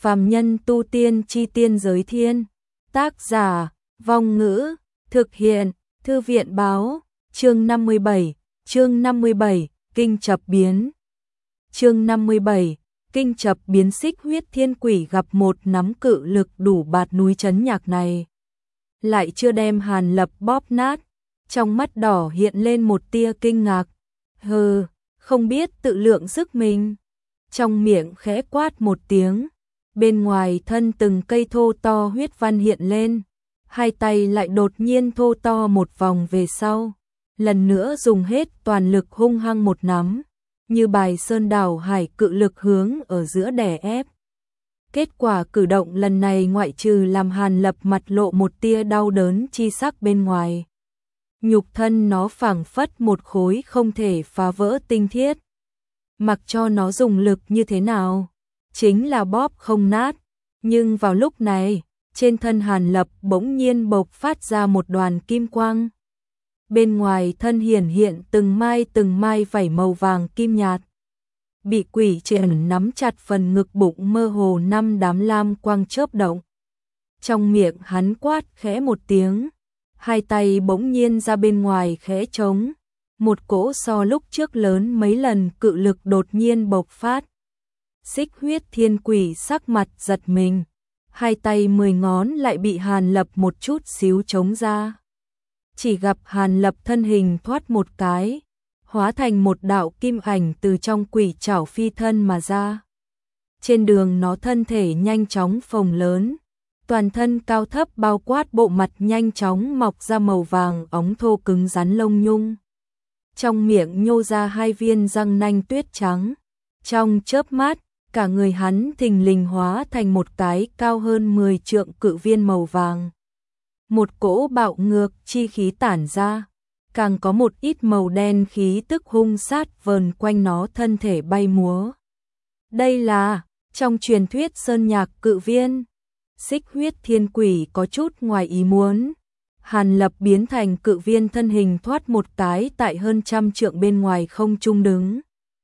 Phàm nhân tu tiên chi tiên giới thiên. Tác giả, Vong Ngữ, thực hiện, Thư viện báo, chương 57, Kinh chập biến. Chương 57, Kinh chập biến. Xích huyết thiên quỷ gặp một nắm cự lực đủ bạt núi chấn nhạc này. Lại chưa đem Hàn Lập bóp nát, trong mắt đỏ hiện lên một tia kinh ngạc. Hừ, không biết tự lượng sức mình. Trong miệng khẽ quát một tiếng, bên ngoài thân từng cây thô to huyết văn hiện lên, hai tay lại đột nhiên thô to một vòng về sau, lần nữa dùng hết toàn lực hung hăng một nắm, như bài sơn đảo hải cự lực hướng ở giữa đè ép. Kết quả cử động lần này ngoại trừ làm Hàn Lập mặt lộ một tia đau đớn chi sắc bên ngoài, nhục thân nó phảng phất một khối không thể phá vỡ tinh thiết. Mặc cho nó dùng lực như thế nào, chính là bóp không nát. Nhưng vào lúc này, trên thân Hàn Lập bỗng nhiên bộc phát ra một đoàn kim quang. Bên ngoài thân hiển hiện từng mai vảy màu vàng kim nhạt. Bị quỷ triển nắm chặt phần ngực bụng, mơ hồ 5 đám lam quang chớp động. Trong miệng hắn quát khẽ một tiếng, hai tay bỗng nhiên ra bên ngoài khẽ trống. Một cỗ so lúc trước lớn mấy lần cự lực đột nhiên bộc phát. Xích huyết thiên quỷ sắc mặt giật mình, hai tay 10 ngón lại bị Hàn Lập một chút xíu chống ra. Chỉ gặp Hàn Lập thân hình thoát một cái, hóa thành một đạo kim ảnh từ trong quỷ trảo phi thân mà ra. Trên đường nó thân thể nhanh chóng phồng lớn, toàn thân cao thấp bao quát bộ mặt nhanh chóng mọc ra màu vàng óng thô cứng rắn lông nhung. Trong miệng nhô ra 2 viên răng nanh tuyết trắng. Trong chớp mắt, cả người hắn thình lình hóa thành một cái cao hơn 10 trượng cự viên màu vàng. Một cỗ bạo ngược chi khí tản ra, càng có một ít màu đen khí tức hung sát vờn quanh nó thân thể bay múa. Đây là, trong truyền thuyết sơn nhạc cự viên. Xích huyết thiên quỷ có chút ngoài ý muốn. Hàn Lập biến thành cự viên thân hình thoát một cái tại hơn 100 trượng bên ngoài không trung đứng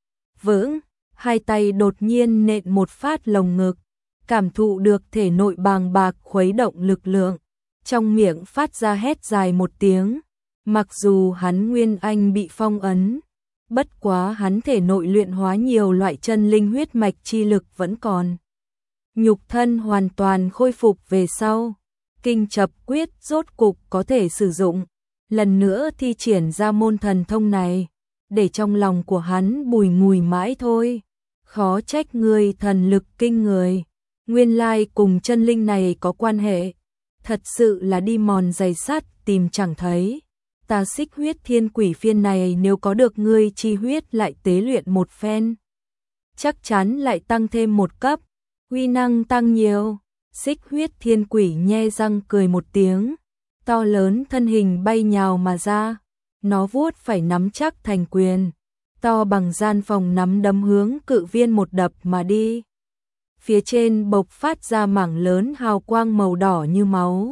vững, hai tay đột nhiên nện một phát lồng ngực, cảm thụ được thể nội bàng bạc khuấy động lực lượng, trong miệng phát ra hét dài một tiếng. Mặc dù hắn nguyên anh bị phong ấn, bất quá hắn thể nội luyện hóa nhiều loại chân linh huyết mạch chi lực vẫn còn. Nhục thân hoàn toàn khôi phục về sau, kinh chập quyết rốt cục có thể sử dụng, lần nữa thi triển ra môn thần thông này, để trong lòng của hắn bùi ngùi mãi thôi. Khó trách người thần lực kinh người, nguyên lai cùng chân linh này có quan hệ, thật sự là đi mòn giày sắt tìm chẳng thấy. Ta xích huyết thiên quỷ phiên này nếu có được ngươi chi huyết lại tế luyện một phen, chắc chắn lại tăng thêm một cấp, uy năng tăng nhiều. Xích huyết thiên quỷ nhe răng cười một tiếng, to lớn thân hình bay nhào mà ra, nó vuốt phải nắm chắc thành quyền, to bằng gian phòng nắm đấm hướng cự viên một đập mà đi. Phía trên bộc phát ra mảng lớn hào quang màu đỏ như máu.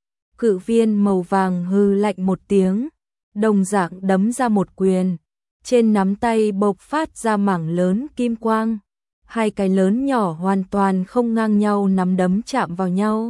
Cự viên màu vàng hừ lạnh một tiếng, đồng dạng đấm ra một quyền, trên nắm tay bộc phát ra mảng lớn kim quang. Hai cái lớn nhỏ hoàn toàn không ngang nhau nắm đấm chạm vào nhau.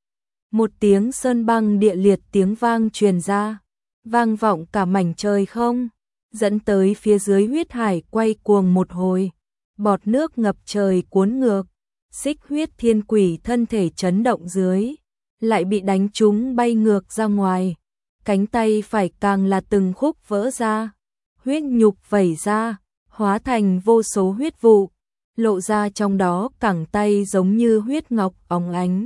Một tiếng sơn băng địa liệt tiếng vang truyền ra, vang vọng cả mảnh trời không, dẫn tới phía dưới huyết hải quay cuồng một hồi, bọt nước ngập trời cuốn ngược. Xích huyết thiên quỷ thân thể chấn động dưới, lại bị đánh trúng bay ngược ra ngoài, cánh tay phải càng là từng khúc vỡ ra, huyết nhục vẩy ra, hóa thành vô số huyết vụ, lộ ra trong đó cẳng tay giống như huyết ngọc óng ánh.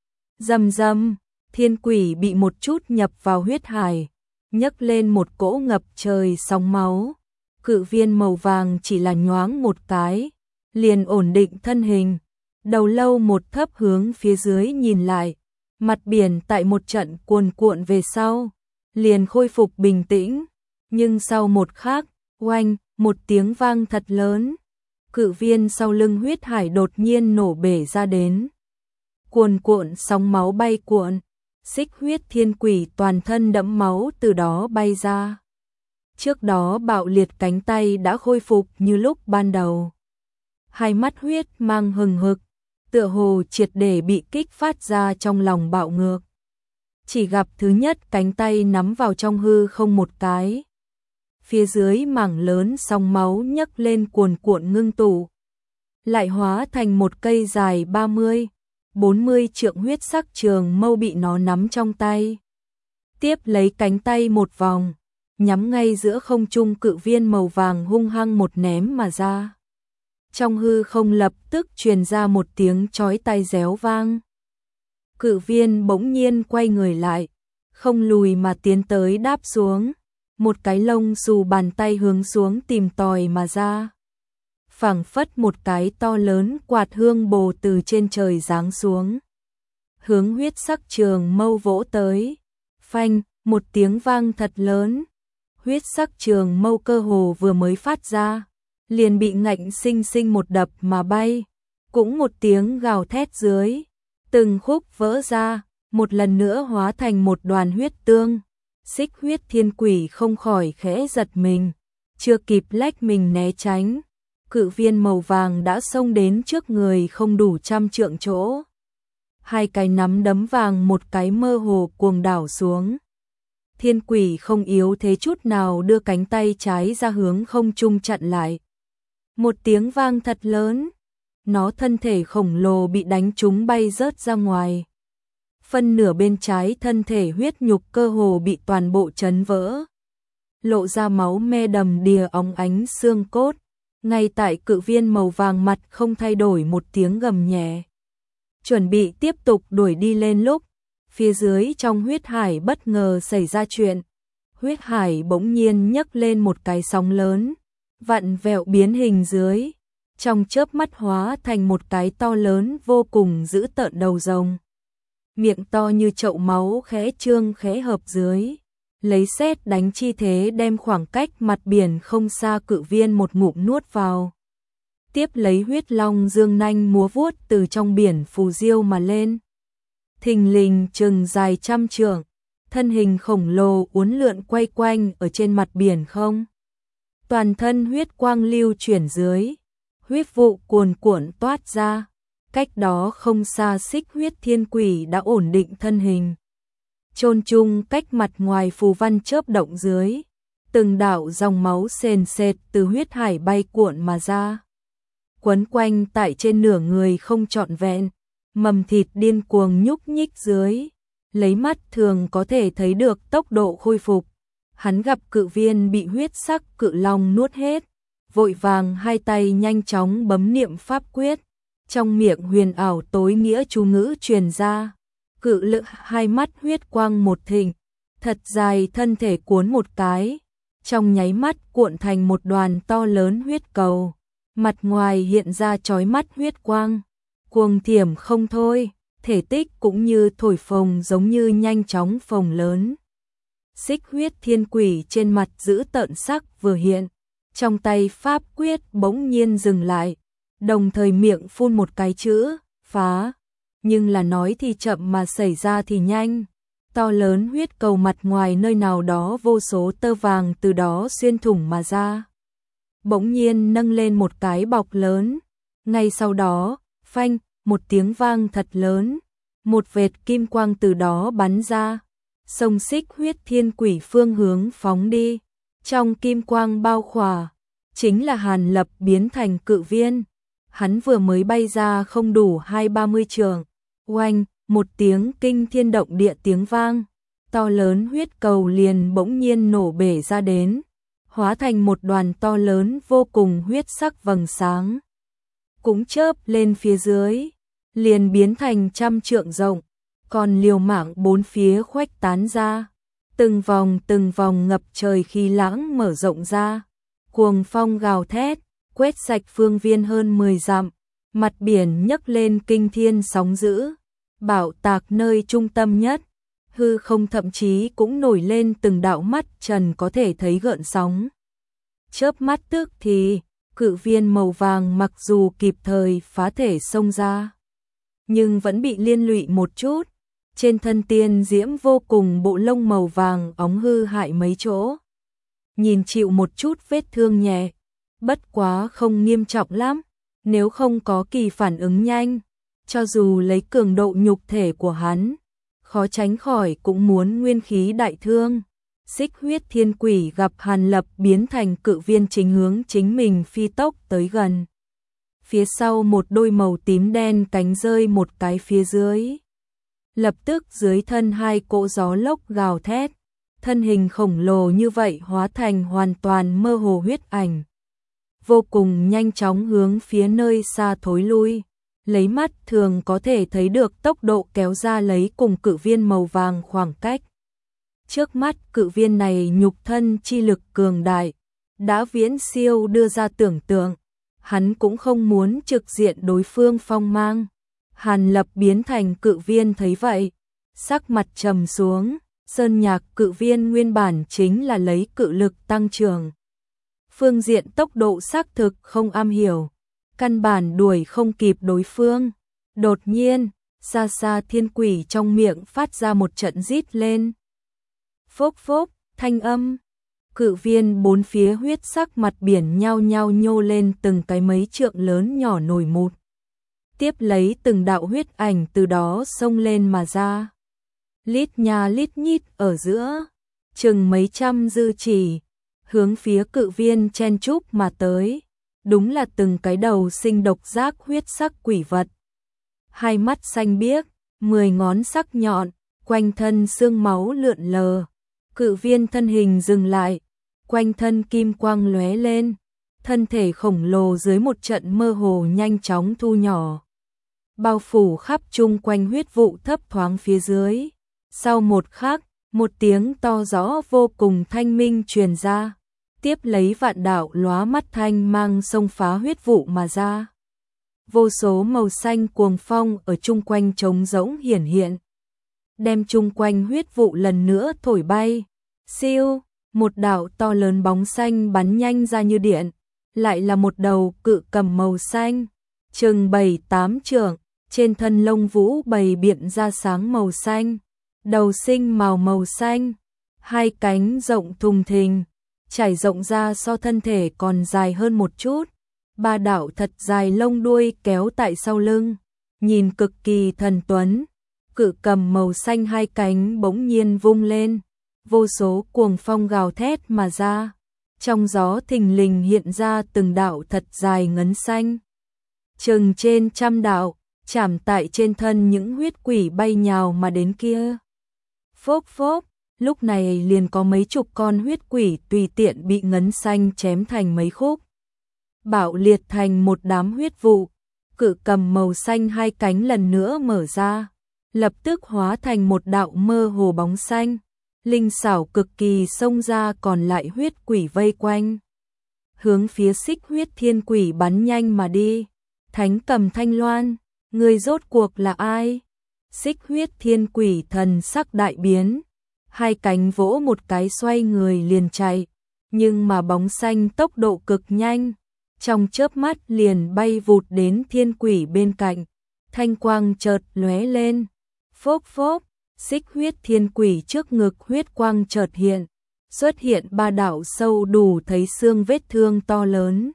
Rầm rầm, thiên quỷ bị một chút nhập vào huyết hải, nhấc lên một cỗ ngập trời sóng máu. Cự viên màu vàng chỉ là nhoáng một cái, liền ổn định thân hình, đầu lâu một thấp hướng phía dưới nhìn lại, mặt biển tại một trận cuồn cuộn về sau, liền khôi phục bình tĩnh, nhưng sau một khắc, oanh, một tiếng vang thật lớn. Cự viên sau lưng huyết hải đột nhiên nổ bể ra đến. Cuồn cuộn sóng máu bay cuộn, xích huyết thiên quỷ toàn thân đẫm máu từ đó bay ra. Trước đó bạo liệt cánh tay đã khôi phục như lúc ban đầu. Hai mắt huyết mang hừng hực, tựa hồ triệt để bị kích phát ra trong lòng bạo ngược. Chỉ gặp thứ nhất cánh tay nắm vào trong hư không một cái. Phía dưới mảng lớn sóng máu nhấc lên cuồn cuộn ngưng tụ. Lại hóa thành một cây dài 30-40 trượng huyết sắc trường mâu bị nó nắm trong tay. Tiếp lấy cánh tay một vòng, nhắm ngay giữa không trung cự viên màu vàng hung hăng một ném mà ra. Trong hư không lập tức truyền ra một tiếng chói tai réo vang. Cự viên bỗng nhiên quay người lại, không lùi mà tiến tới đáp xuống. Một cái lông xù bàn tay hướng xuống tìm tòi mà ra. Phảng phất một cái to lớn quạt hương bồ từ trên trời giáng xuống. Hướng huyết sắc trường mâu vỗ tới. Phanh, một tiếng vang thật lớn. Huyết sắc trường mâu cơ hồ vừa mới phát ra, liền bị ngạnh sinh sinh một đập mà bay. Cũng một tiếng gào thét dưới, từng khúc vỡ ra, một lần nữa hóa thành một đoàn huyết tương. Xích huyết thiên quỷ không khỏi khẽ giật mình, chưa kịp lách mình né tránh. Cự viên màu vàng đã xông đến trước người không đủ 100 trượng chỗ. Hai cái nắm đấm vàng một cái mơ hồ cuồng đảo xuống. Thiên quỷ không yếu thế chút nào đưa cánh tay trái ra hướng không trung chặn lại. Một tiếng vang thật lớn, nó thân thể khổng lồ bị đánh trúng bay rớt ra ngoài. Phân nửa bên trái thân thể huyết nhục cơ hồ bị toàn bộ chấn vỡ. Lộ ra máu me đầm đìa óng ánh xương cốt. Ngay tại cự viên màu vàng mặt không thay đổi một tiếng gầm nhẹ. Chuẩn bị tiếp tục đuổi đi lên lúc, phía dưới trong huyết hải bất ngờ xảy ra chuyện. Huyết hải bỗng nhiên nhấc lên một cái sóng lớn, vặn vẹo biến hình dưới. Trong chớp mắt hóa thành một cái to lớn vô cùng dữ tợn đầu rồng. Miệng to như chậu máu khẽ trương khẽ hợp dưới. Lấy sét đánh chi thế đem khoảng cách mặt biển không xa cự viên một ngụm nuốt vào. Tiếp lấy huyết long dương nanh múa vuốt từ trong biển phù diêu mà lên. Thình lình chừng dài 100 trượng, thân hình khổng lồ uốn lượn quay quanh ở trên mặt biển không. Toàn thân huyết quang lưu chuyển dưới, huyết vụ cuồn cuộn toát ra. Cách đó không xa xích huyết thiên quỷ đã ổn định thân hình. Chôn chung cách mặt ngoài phù văn chớp động dưới, từng đạo dòng máu sền sệt từ huyết hải bay cuộn mà ra. Quấn quanh tại trên nửa người không trọn vẹn, mầm thịt điên cuồng nhúc nhích dưới, lấy mắt thường có thể thấy được tốc độ khôi phục. Hắn gặp cự viên bị huyết sắc cự long nuốt hết, vội vàng hai tay nhanh chóng bấm niệm pháp quyết, trong miệng huyền ảo tối nghĩa chú ngữ truyền ra. Cự lự hai mắt huyết quang một thịnh, thật dài thân thể cuốn một cái, trong nháy mắt cuộn thành một đoàn to lớn huyết cầu, mặt ngoài hiện ra chói mắt huyết quang, cuồng thiểm không thôi, thể tích cũng như thổi phồng giống như nhanh chóng phồng lớn. Xích huyết thiên quỷ trên mặt giữ tợn sắc vừa hiện, trong tay pháp quyết bỗng nhiên dừng lại, đồng thời miệng phun một cái chữ, phá. Nhưng là nói thì chậm mà xảy ra thì nhanh. To lớn huyết cầu mặt ngoài nơi nào đó vô số tơ vàng từ đó xuyên thủng mà ra. Bỗng nhiên nâng lên một cái bọc lớn. Ngay sau đó, phanh, một tiếng vang thật lớn. Một vệt kim quang từ đó bắn ra. Sông xích huyết thiên quỷ phương hướng phóng đi. Trong kim quang bao khỏa, chính là Hàn Lập biến thành cự viên. Hắn vừa mới bay ra không đủ 20-30 trượng. Oanh, một tiếng kinh thiên động địa tiếng vang, to lớn huyết cầu liền bỗng nhiên nổ bể ra đến, hóa thành một đoàn to lớn vô cùng huyết sắc vầng sáng. Cũng chớp lên phía dưới, liền biến thành 100 trượng rộng, còn liều mạng bốn phía khuếch tán ra, từng vòng ngập trời khí lãng mở rộng ra, cuồng phong gào thét, quét sạch phương viên hơn 10 dặm. Mặt biển nhấc lên kinh thiên sóng dữ, bạo tạc nơi trung tâm nhất, hư không thậm chí cũng nổi lên từng đạo mắt trần có thể thấy gợn sóng. Chớp mắt tức thì, cự viên màu vàng mặc dù kịp thời phá thể xông ra, nhưng vẫn bị liên lụy một chút, trên thân tiên diễm vô cùng bộ lông màu vàng óng hư hại mấy chỗ. Nhìn chịu một chút vết thương nhẹ, bất quá không nghiêm trọng lắm. Nếu không có kỳ phản ứng nhanh, cho dù lấy cường độ nhục thể của hắn, khó tránh khỏi cũng muốn nguyên khí đại thương. Xích huyết thiên quỷ gặp Hàn Lập biến thành cự viên chính hướng chính mình phi tốc tới gần. Phía sau một đôi màu tím đen cánh rơi một cái phía dưới. Lập tức dưới thân hai cỗ gió lốc gào thét, thân hình khổng lồ như vậy hóa thành hoàn toàn mơ hồ huyết ảnh. Vô cùng nhanh chóng hướng phía nơi xa thối lui, lấy mắt thường có thể thấy được tốc độ kéo ra lấy cùng cự viên màu vàng khoảng cách. Trước mắt cự viên này nhục thân chi lực cường đại, đã viễn siêu đưa ra tưởng tượng, hắn cũng không muốn trực diện đối phương phong mang. Hàn Lập biến thành cự viên thấy vậy, sắc mặt trầm xuống, sơn nhạc cự viên nguyên bản chính là lấy cự lực tăng trưởng. Phương diện tốc độ xác thực không am hiểu, căn bản đuổi không kịp đối phương. Đột nhiên, xa xa thiên quỷ trong miệng phát ra một trận rít lên. Phốc phốc, thanh âm. Cự viên bốn phía huyết sắc mặt biển nhao nhao nhô lên từng cái mấy trượng lớn nhỏ nổi mụt. Tiếp lấy từng đạo huyết ảnh từ đó xông lên mà ra. Lít nha lít nhít ở giữa, chừng mấy trăm dư chỉ, hướng phía cự viên chen chúc mà tới. Đúng là từng cái đầu sinh độc giác huyết sắc quỷ vật. Hai mắt xanh biếc, 10 ngón sắc nhọn, quanh thân xương máu lượn lờ. Cự viên thân hình dừng lại, quanh thân kim quang lóe lên, thân thể khổng lồ dưới một trận mơ hồ nhanh chóng thu nhỏ, bao phủ khắp chung quanh huyết vụ thấp thoáng phía dưới. Sau một khắc, một tiếng to rõ vô cùng thanh minh truyền ra, tiếp lấy vạn đạo lóa mắt thanh mang xông phá huyết vụ mà ra. Vô số màu xanh cuồng phong ở chung quanh trống rỗng hiển hiện, đem chung quanh huyết vụ lần nữa thổi bay. Siêu, một đạo to lớn bóng xanh bắn nhanh ra như điện, lại là một đầu cự cầm màu xanh, chừng 7-8 trượng, trên thân lông vũ bày biện ra sáng màu xanh, đầu sinh màu xanh, hai cánh rộng thùng thình, trải rộng ra so thân thể còn dài hơn một chút, ba đạo thật dài lông đuôi kéo tại sau lưng, nhìn cực kỳ thần tuấn. Cự cầm màu xanh hai cánh bỗng nhiên vung lên, vô số cuồng phong gào thét mà ra, trong gió thình lình hiện ra từng đạo thật dài ngấn xanh, chừng trên trăm đạo, chạm tại trên thân những huyết quỷ bay nhào mà đến kia. Phốc phốc, lúc này liền có mấy chục con huyết quỷ tùy tiện bị ngấn xanh chém thành mấy khúc, bạo liệt thành một đám huyết vụ. Cự cầm màu xanh hai cánh lần nữa mở ra, lập tức hóa thành một đạo mơ hồ bóng xanh, linh xảo cực kỳ xông ra, còn lại huyết quỷ vây quanh, hướng phía xích huyết thiên quỷ bắn nhanh mà đi. Thánh cầm Thanh Loan, người rốt cuộc là ai? Xích huyết thiên quỷ thần sắc đại biến, hai cánh vỗ một cái xoay người liền chạy, nhưng mà bóng xanh tốc độ cực nhanh, trong chớp mắt liền bay vụt đến thiên quỷ bên cạnh, thanh quang chợt lóe lên. Phốc phốc, xích huyết thiên quỷ trước ngực huyết quang chợt hiện, xuất hiện ba đạo sâu đủ thấy xương vết thương to lớn.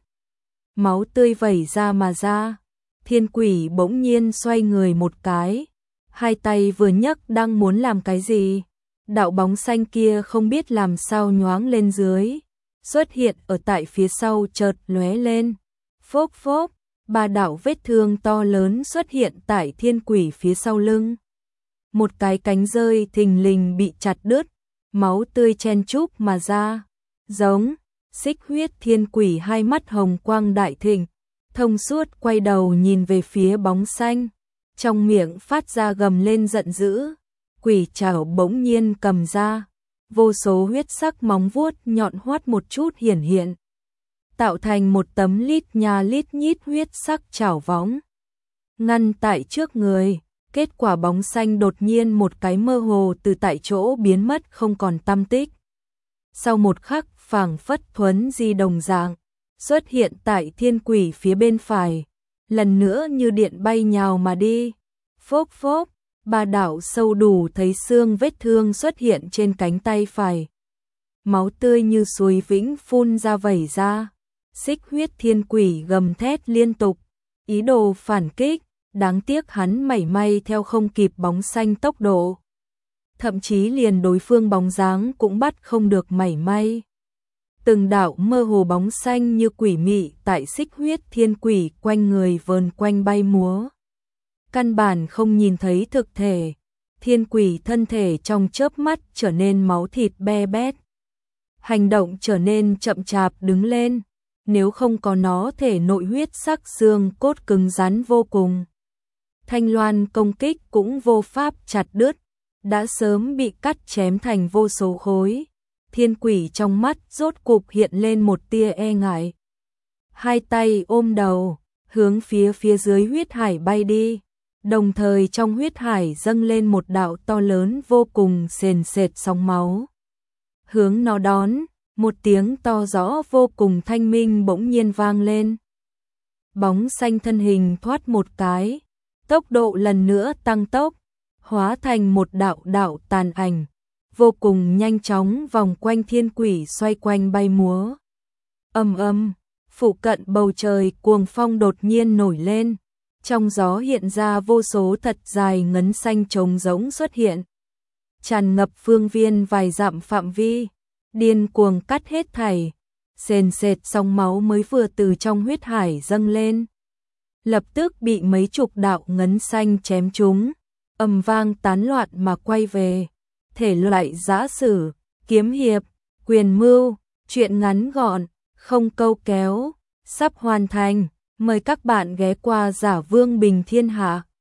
Máu tươi vẩy ra mà ra, thiên quỷ bỗng nhiên xoay người một cái, hai tay vừa nhấc đang muốn làm cái gì. Đạo bóng xanh kia không biết làm sao nhoáng lên dưới, xuất hiện ở tại phía sau chợt lóe lên. Phốc phốc, ba đạo vết thương to lớn xuất hiện tại thiên quỷ phía sau lưng. Một cái cánh rơi thình lình bị chặt đứt, máu tươi chen chúc mà ra. Giống, xích huyết thiên quỷ hai mắt hồng quang đại thịnh, thông suốt quay đầu nhìn về phía bóng xanh, trong miệng phát ra gầm lên giận dữ. Quỷ trảo bỗng nhiên cầm ra, vô số huyết sắc móng vuốt nhọn hoắt một chút hiển hiện, tạo thành một tấm lít nha lít nhít huyết sắc chảo võng, ngăn tại trước người. Kết quả bóng xanh đột nhiên một cái mơ hồ từ tại chỗ biến mất không còn tăm tích. Sau một khắc phảng phất thuấn di đồng dạng, xuất hiện tại thiên quỷ phía bên phải, lần nữa như điện bay nhào mà đi. Phốc phốc, ba đạo sâu đủ thấy xương vết thương xuất hiện trên cánh tay phải. Máu tươi như suối vĩnh phun ra vẩy ra. Xích huyết thiên quỷ gầm thét liên tục, ý đồ phản kích, đáng tiếc hắn mảy may theo không kịp bóng xanh tốc độ. Thậm chí liền đối phương bóng dáng cũng bắt không được mảy may. Từng đạo mơ hồ bóng xanh như quỷ mị tại xích huyết thiên quỷ quanh người vờn quanh bay múa. Căn bản không nhìn thấy thực thể, thiên quỷ thân thể trong chớp mắt trở nên máu thịt be bét. Hành động trở nên chậm chạp đứng lên, nếu không có nó thể nội huyết sắc xương cốt cứng rắn vô cùng. Thanh loan công kích cũng vô pháp chặt đứt, đã sớm bị cắt chém thành vô số khối. Thiên quỷ trong mắt rốt cục hiện lên một tia e ngại. Hai tay ôm đầu, hướng phía dưới huyết hải bay đi. Đồng thời trong huyết hải dâng lên một đạo to lớn vô cùng sền sệt sóng máu. Hướng nó đón, một tiếng to rõ vô cùng thanh minh bỗng nhiên vang lên. Bóng xanh thân hình thoát một cái, tốc độ lần nữa tăng tốc, hóa thành một đạo đạo tàn ảnh, vô cùng nhanh chóng vòng quanh thiên quỷ xoay quanh bay múa. Ầm ầm, phụ cận bầu trời cuồng phong đột nhiên nổi lên, trong gió hiện ra vô số thật dài ngấn xanh trống rỗng xuất hiện, tràn ngập phương viên vài dặm phạm vi, điên cuồng cắt hết thảy. Sền sệt sóng máu mới vừa từ trong huyết hải dâng lên, lập tức bị mấy chục đạo ngấn xanh chém trúng, ầm vang tán loạn mà quay về. Thể loại giã sử, kiếm hiệp, quyền mưu, truyện ngắn gọn, không câu kéo, sắp hoàn thành. Mời các bạn ghé qua Giả Vương Bình Thiên Hạ.